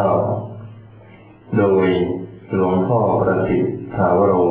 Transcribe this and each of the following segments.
โดยหลวงพ่อประสิทธิ์ถาวโร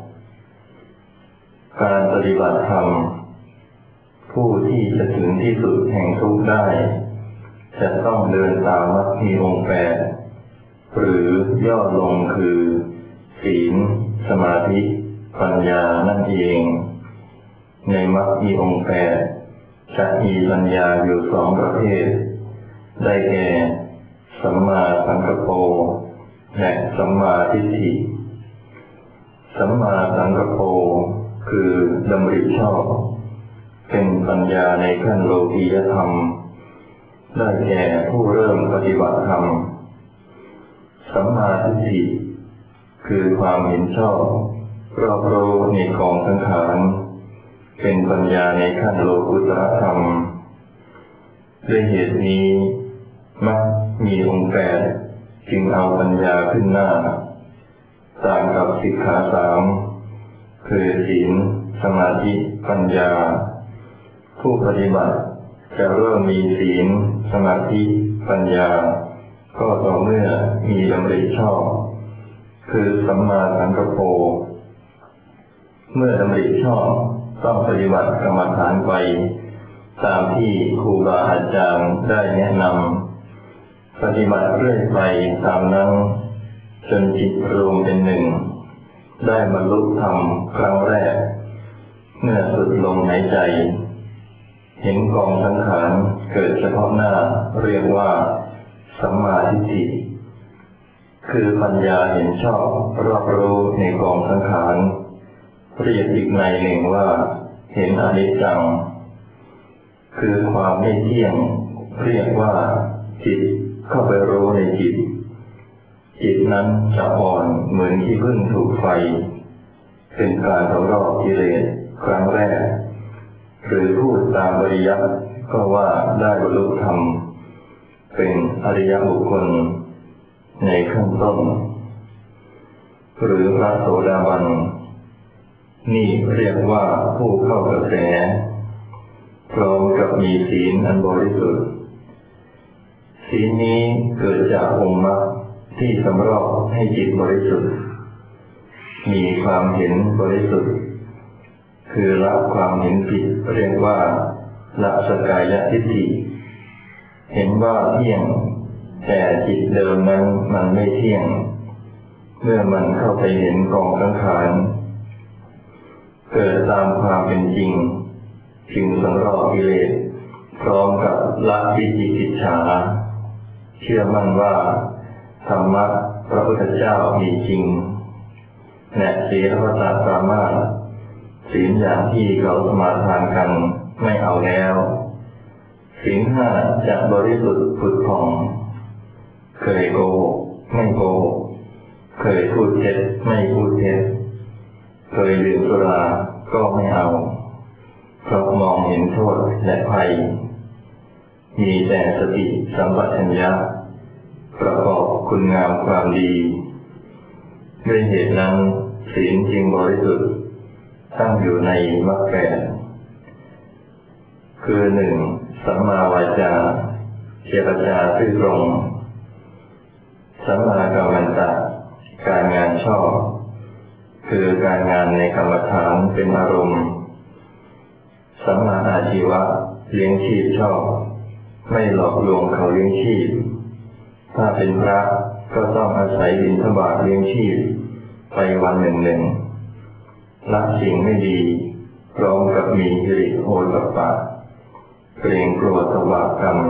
การปฏิบัติธรรมผู้ที่จะถึงที่สุดแห่งทุกข์ได้จะต้องเดินตามมรรคมีองค์แปดหรือย่อลงคือศีลสมาธิปัญญานั่นเองในมรรคมีองค์แปดจะมีปัญญาอยู่สองประเภทได้แก่สัมมาสังกัปโปและสัมมาทิฏฐิสัมมาสังกัปโปคือดำริชอบเป็นปัญญาในขั้นโลกียธรรมได้แก่ผู้เริ่มปฏิบัติธรรมสัมมาทิฏฐิคือความเห็นชอบรอบรู้ในกองสังขารเป็นปัญญาในขั้นโลกุตตรธรรมด้วยเหตุนี้มรรคมีองค์แปดจึงเอาปัญญาขึ้นหน้าต่างกับสิกขาสามคือศีลสมาธิปัญญาผู้ปฏิบัติจะเริ่มมีศีลสมาธิปัญญาก็ต่อเมื่อมีดำริชอบคือสัมมาสังกัปโปเมื่อดำริชอบต้องปฏิบัติกรรมฐานไปตามที่ครูบาอาจารย์ได้แนะนำปฏิบัติเรื่อยไปตามนั้นจนจิตรวมเป็นหนึ่งได้บรรลุธรรมครั้งแรกเมื่อสุดลมหายใจเห็นกองสังขารเกิดเฉพาะหน้าเรียกว่าสัมมาทิฏฐิคือปัญญาเห็นชอบรอบรู้ในกองสังขารเรียกอีกในหนึ่งว่าเห็นอนิจจังคือความไม่เที่ยงเรียกว่าจิตเข้าไปรู้ในจิตจิตนั้นจะอ่อนเหมือนขี้ผึ้งถูกไฟเป็นการทดลองกิเลสครั้งแรกหรือพูดตามปริยัติก็ว่าได้บรรลุธรรมเป็นอริยบุคคลในขั้นต้นหรือพระโสดาบันนี่เรียกว่าผู้เข้ากระแสพร้อมกับมีศีลอันบริสุทธิ์ศีลนี้เกิดจากองค์มรรคที่สำรอกให้จิตบริสุทธิ์มีความเห็นบริสุทธิ์คือละความเห็นผิดเรียกว่าละสกายทิฏฐิเห็นว่าเที่ยงแต่จิตเดิมนั้นมันไม่เที่ยงเมื่อมันเข้าไปเห็นกองสังขารเกิดตามความเป็นจริงจึงสำรอกกิเลสพร้อมกับละวิจิกิจฉาเชื่อมั่นว่าธรรมะพระพุทธเจ้ามีจริงและศีลวัตตปรามาสศีลอย่างที่เขาสมาทานกันไม่เอาแล้วศีลห้าจะบริสุทธิ์ผุดผ่องเคยโกหกไม่โกหกเคยพูดเท็จไม่พูดเท็จเคยดื่มสุราก็ไม่เอาเพราะมองเห็นโทษและภัยมีแต่สติสัมปชัญญะประกอบคุณงามความดีด้วยเหตุนั้นศีลจึงบริสุทธิ์ตั้งอยู่ในมรรคแปดคือหนึ่งสัมมาวาจาเจรจาซื่อตรงสัมมากัมมันตะการงานชอบคือการงานในกรรมฐานเป็นอารมณ์สัมมาอาชีวะเลี้ยงชีพชอบไม่หลอกลวงเขาเลี้ยงชีพถ้าเป็นพระก็ต้องอาศัยบิณฑบาตเลี้ยงชีพไปวันหนึ่งละสิ่งไม่ดีพร้อมกับมีหิริโอตตัปปะเกรงกลัวตบะกรรม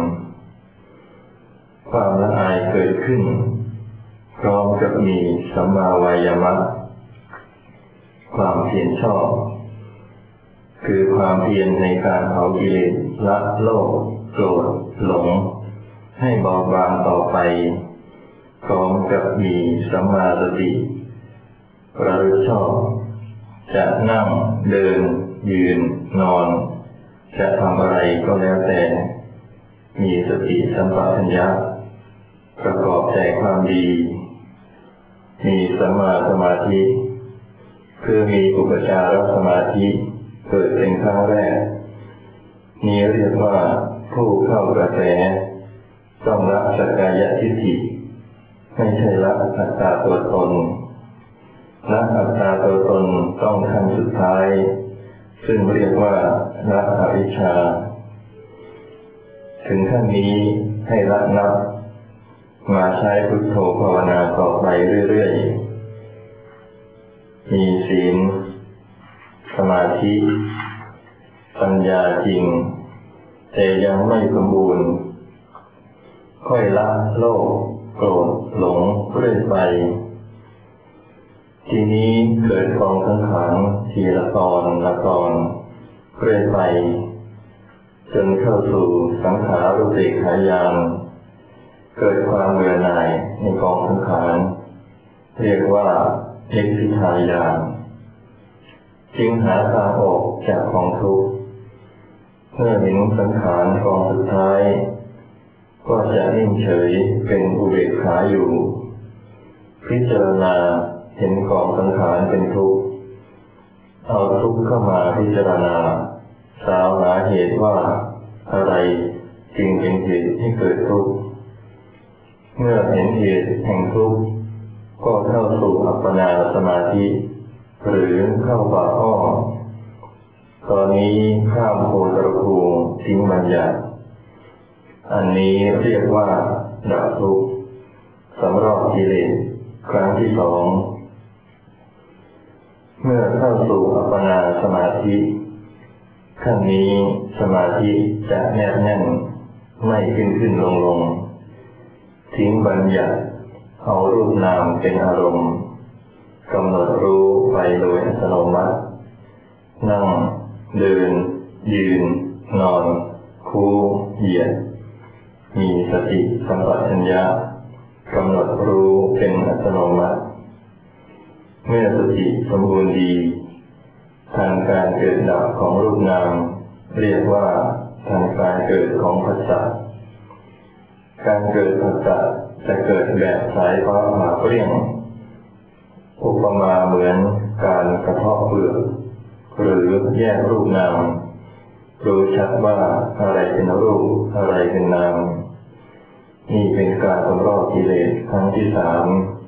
ความละอายเกิดขึ้นพร้อมกับมีสัมมาวายามะความเพียรชอบคือความเพียรในการเผากิเลสละโลภโกรธหลงให้เบาบางต่อไปพร้อมกับมีสัมมาสติระลึกชอบจะนั่งเดินยืนนอนจะทำอะไรก็แล้วแต่มีสติสัมปชัญญะประกอบแต่ความดีมีสัมมาสมาธิคือมีอุปจารสมาธิเกิดเป็นครั้งแรกนี้เรียกว่าผู้เข้ากระแสต้องละสักกายทิฏฐิไม่ใช่ละอัตตาตัวตนละอัตตาตัวตนต้องขั้นสุดท้ายซึ่งเรียกว่าละอวิชชาถึงขั้นนี้ให้ละนับมาใช้พุทโธภาวนาต่อไปเรื่อยๆมีศีลสมาธิปัญญาจริงแต่ยังไม่สมบูรณ์ค่อยละโลภโกรธหลงเรื่อยไปทีนี้เกิดกองสังขารทีละตอนละตอนเรื่อยไปจนเข้าสู่สังขารุปเปกขายานเกิดความเบื่อหน่ายในกองสังขารเรียกว่านิพพิทายานจึงหาทางออกจากกองทุกข์เมื่อเห็นสังขารกองสุดท้ายก็จะนิ่งเฉยเป็นอุเบกขาอยู่พิจารณาเห็นกองสังขารเป็นทุกข์เอาทุกข์เข้ามาพิจารณาสาวหาเหตุว่าอะไรจึงเป็นเหตุให้เกิดทุกข์เมื่อเห็นเหตุแห่งทุกข์ก็เข้าสู่อัปปนาสมาธิหรือเข้าป่าอ้อตอนนี้ข้ามโพตรภูทิ้งบัญญัติอันนี้เรียกว่าดับทุกข์สำรอกกิเลสครั้งที่สองเมื่อเข้าสู่อัปปนาสมาธิขั้นนี้สมาธิจะแนบแน่นไม่ขึ้นลงทิ้งบัญญัติเอารูปนามเป็นอารมณ์กำหนดรู้ไปโดยอัตโนมัตินั่งเดินยืนนอนคู่เหยียดมีสติสัมปชัญญะกำหนดรู้เป็นอัตโนมัติเมื่อสติสมบูรณ์ดีทันการเกิดดับของรูปนามเรียกว่าทันการเกิดของผัสสะการเกิดผัสสะจะเกิดแบบสายฟ้าผ่าเปรี้ยงอุปมาเหมือนการกระเทาะเปลือกหรือแยกรูปนามรู้ชัดว่าอะไรเป็นรูปอะไรเป็นนามนี่เป็นการสำรอกกิเลสครั้งที่สาม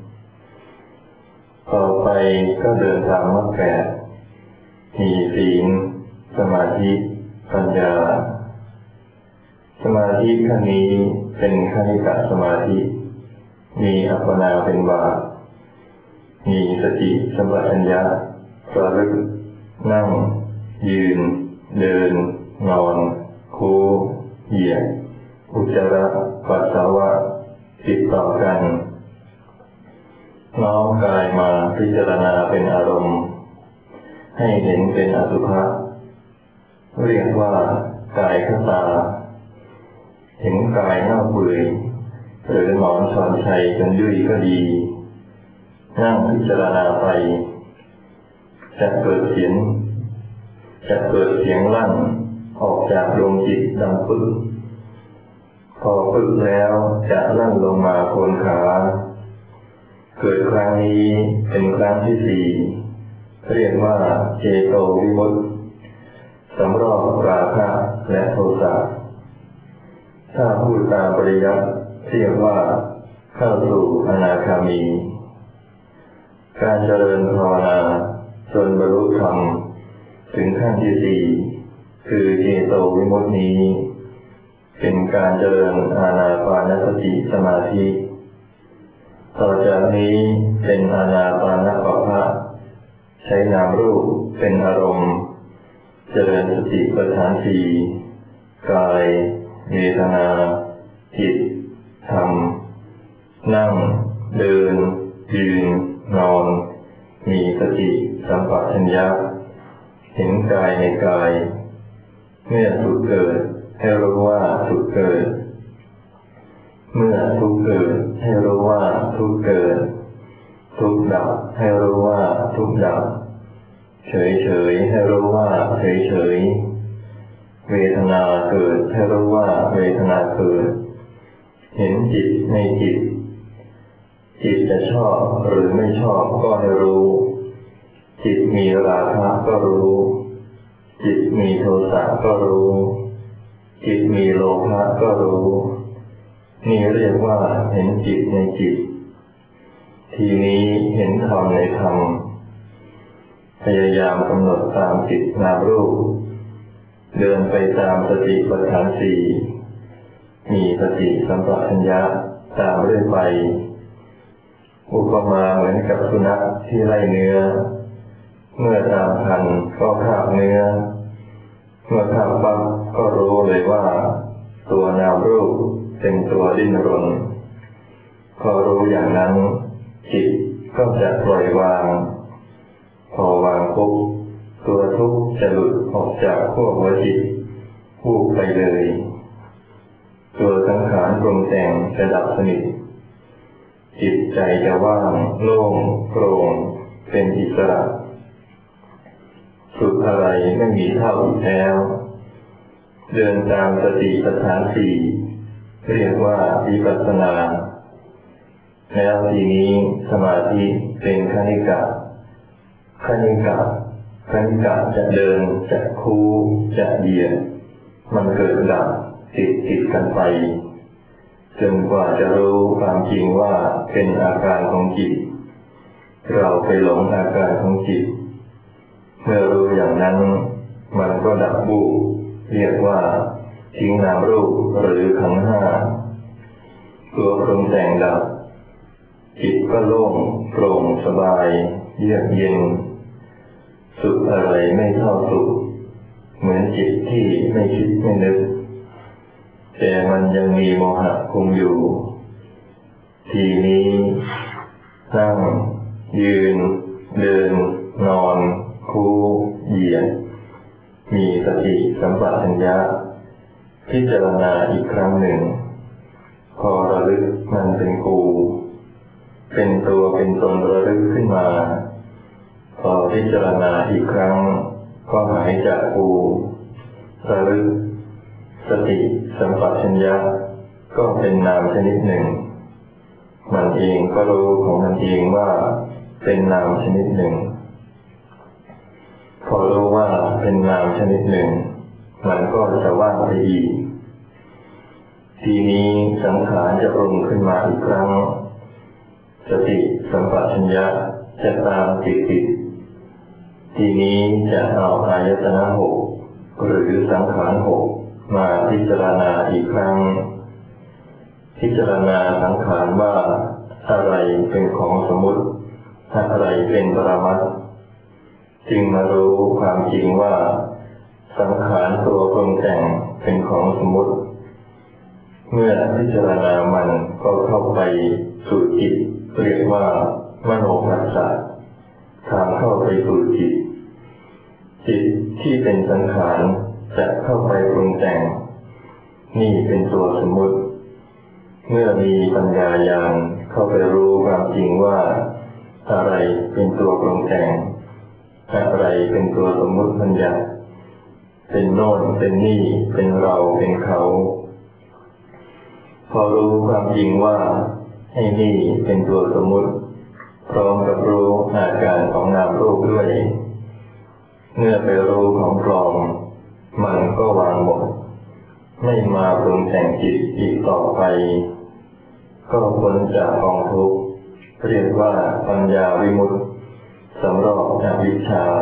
ต่อไปก็เดินตามมรรคแปดมีศีลสมาธิปัญญาสมาธิขั้นนี้เป็นคณิกะสมาธิมีอัปปนาเป็นบาตมีสติสัมปชัญญะระลึกนั่งยืนเดินนอนคู่เหยียดอุจจาระปัสสาวะติดต่อกันน้อมกายมาพิจารณาเป็นอารมณ์ให้เห็นเป็นอสุภะเรียกว่ากายคตาเห็นกายเน่าเปื่อยหรือหมอนช้อนชัยจนยุ่ยก็ดีนั่งพิจารณาไปจะเกิดเสียงลั่นออกจากดวงจิตดังปึ๊กพอปึ๊กแล้วจะลั่นลงมาโคนขาเกิดครั้งนี้เป็นครั้งที่สี่เรียกว่าเจโตวิมุตติสำรอกราคะและโทสะถ้าพูดตามปริยัติเรียกว่าเข้าสู่อนาคามีการเจริญภาวนาจนบรรลุธรรมถึงขั้นที่สี่คือเจโตวิมุตตินี้เป็นการเจริญอานาปานสติสมาธิต่อจากนี้เป็นอานาปานปภะใช้นามรูปเป็นอารมณ์เจริญสติปัฏฐานสี่กายเวทนาจิตธรรมนั่งเดินยืนนอนมีสติสัมปชัญญะเห็นกายในกายเมื่อสุขเกิดให้รู้ว่าสุขเกิดเมื่อทุกข์เกิดให้รู้ว่าทุกข์เกิดทุกข์ดับให้รู้ว่าทุกข์ดับเฉยให้รู้ว่าเฉยเวทนาเกิดให้รู้ว่าเวทนาเกิดเห็นจิตในจิตจะชอบหรือไม่ชอบก็ให้รู้จิตมีราคะก็รู้จิตมีโทสะก็รู้จิตมีโลภะก็รู้นี่เรียกว่าเห็นจิตในจิตทีนี้เห็นธรรมในธรรมพยายามกำหนดตามจิตนามรูปเดินไปตามสติปัฏฐานสี่มีสติสัมปชัญญะตามเรื่อยไปอุปมาเหมือนกับสุนัขที่ไล่เนื้อเมื่อตามทันก็คาบเนื้อเมื่อคาบปั๊บก็รู้เลยว่าตัวนามรูปเป็นตัวดิ้นรนพอรู้อย่างนั้นจิตก็จะปล่อยวางพอวางปุ๊บตัวทุกข์จะหลุดออกจากขั้วหัวจิตวูบไปเลยตัวสังขารปรุงแต่งจะดับสนิทจิตใจจะว่างโล่งโปร่งเป็นอิสระสุขอะไรไม่มีเท่าอีกแล้วเดินตามสติปัฏฐานสี่เรียกว่าวิปัสสนาแล้วทีนี้สมาธิเป็นคณิกะจะเดินจะคูจะเหยียดมันเกิดดับติดกันไปจนกว่าจะรู้ความจริงว่าเป็นอาการของจิตเราไปหลงอาการของจิตเมื่อรู้อย่างนั้นมันก็ดับบูบเรียกว่าทิ้งนามรูปหรือขันธ์ห้าตัวปรุงแต่งดับจิตก็โล่งโปร่งสบายเยือกเย็นสุขอะไรไม่เท่าสุขเหมือนจิตที่ไม่คิดไม่นึกแต่มันยังมีโมหะคุมอยู่ทีนี้นั่งยืนเดินนอนคูเหยียดมีสติสัมปชัญญะพิจารณาอีกครั้งหนึ่งพอระลึกมันเป็นกูเป็นตัวเป็นตนระลึกขึ้นมาพอพิจารณาอีกครั้งก็หายจากกูระลึกสติสัมปชัญญะก็เป็นนามชนิดหนึ่งมันเองก็รู้ของมันเองว่าเป็นนามชนิดหนึ่งพอรู้ว่าเป็นนามชนิดหนึ่งมันก็จะว่างไปอีกทีนี้สังขารจะปรุงขึ้นมาอีกครั้งสติสัมปชัญญะจะตามติดทีนี้จะเอาอายตนะหกหรือสังขารหกมาพิจารณาอีกครั้งพิจารณาสังขารว่าอะไรเป็นของสมมุติอะไรเป็นปรมัตถ์จึงมารู้ความจริงว่าสังขารตัวปรุงแต่งเป็นของสมมุติเมื่อพิจารณามันก็เข้าไปสู่จิตเรียกว่ามโนภัสสะทางเข้าไปสู่จิตที่เป็นสังขารจะเข้าไปปรุงแต่งนี่เป็นตัวสมมุติเมื่อมีปัญญาญาณเข้าไปรู้ความจริงว่าอะไรเป็นตัวปรุงแต่งอะไรเป็นตัวสมมุติบัญญัติเป็นโน่นเป็นนี่เป็นเราเป็นเขาพอรู้ความจริงว่าไอ้นี่เป็นตัวสมมุติพร้อมกับรู้อาการของนามรูปด้วยเมื่อไปรู้ของปลอมมันก็วางหมดไม่มาปรุงแต่งจิตอีกต่อไปก็พ้นจากกองทุกข์เรียกว่าปัญญาวิมุตติสำรอกอวิชชา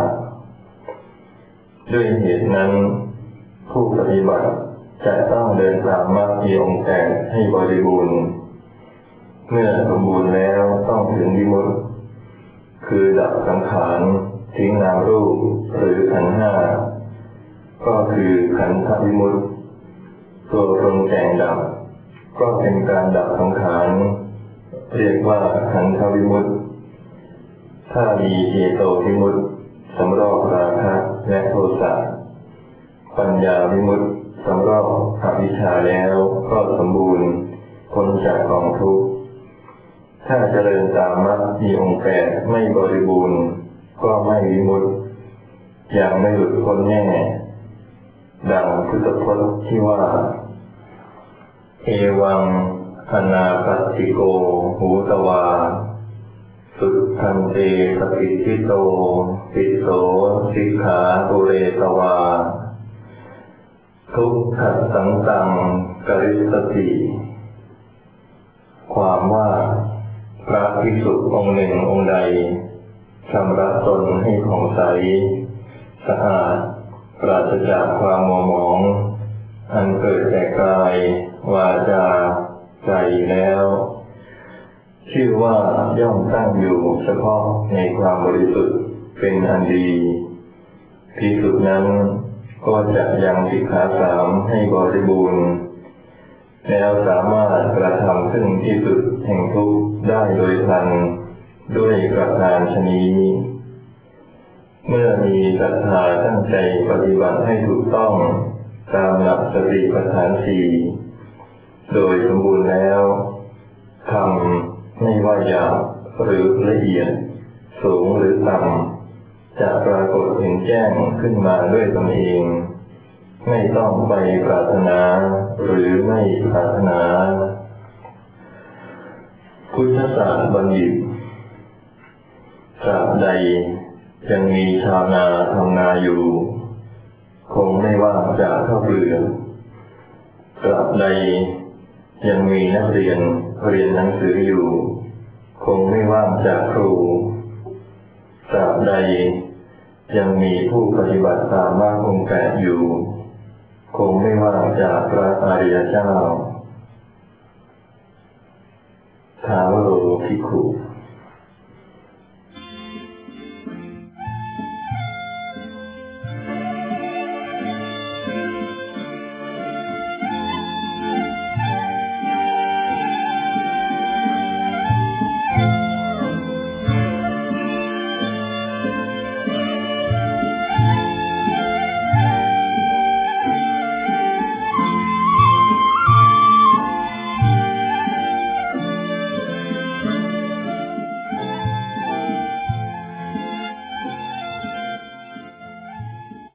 ด้วยเหตุนั้นผู้ปฏิบัติจะต้องเดินตามมรรคมีองค์แปดให้บริบูรณ์เมื่อสมบูรณ์แล้วต้องถึงวิมุตติคือดับสังขารทิ้งนามรูปหรือขันธ์ห้าก็คือขันธวิมุตติตัวปรุงแต่งดับก็เป็นการดับสังขารเรียกว่าขันธวิมุตติถ้ามีเจโตวิมุตติสำรอกราคะและโทสะปัญญาวิมุตติสำรอกอวิชชาแล้วก็สมบูรณ์พ้นจากกองทุกข์ถ้าเจริญตามมรรคมีองค์แปดไม่บริบูรณ์ก็ไม่วิมุตติอย่างไม่หลุดพ้นแน่ดังพุทธพจน์ที่ว่าเอวังอนาปัสสิโกหูตวาสุทันเตสปิทิโตปิโสสิกขาปุเรตวาทุกขสังตังกริสติความว่าพระภิกษุองค์หนึ่งองค์ใดชำระตนให้ผ่องใสสะอาดปราศจากความมัวหมองอันเกิดแต่กายวาจาใจแล้วชื่อว่าย่อมตั้งอยู่เฉพาะในความบริสุทธิ์เป็นอันดีภิกษุนั้นก็จะยังสิกขาสามให้บริบูรณ์แล้วสามารถกระทำซึ่งที่สุดแห่งทุกข์ได้โดยพลันด้วยประการฉะนี้เมื่อมีศรัทธาตั้งใจปฏิบัติให้ถูกต้องตามหลักสติปัฏฐานสี่โดยสมบูรณ์แล้วทำไม่ว่าหยาบหรือละเอียดสูงหรือต่ำจะปรากฏเห็นแจ้งขึ้นมาด้วยตนเองไม่ต้องไปปรารถนาหรือไม่ปรารถนาพุทธศาสนาบัณฑิตตราบใดยังมีชาวนาทำนาอยู่คงไม่ว่างจากข้าวเปลือกตราบใดยังมีนักเรียนเรียนหนังสืออยู่คงไม่ว่างจากครูตราบใดยังมีผู้ปฏิบัติตามมรรคองค์แปดอยู่คงไม่ว่างจากพระอริยเจ้าท้าวโรภิกขุ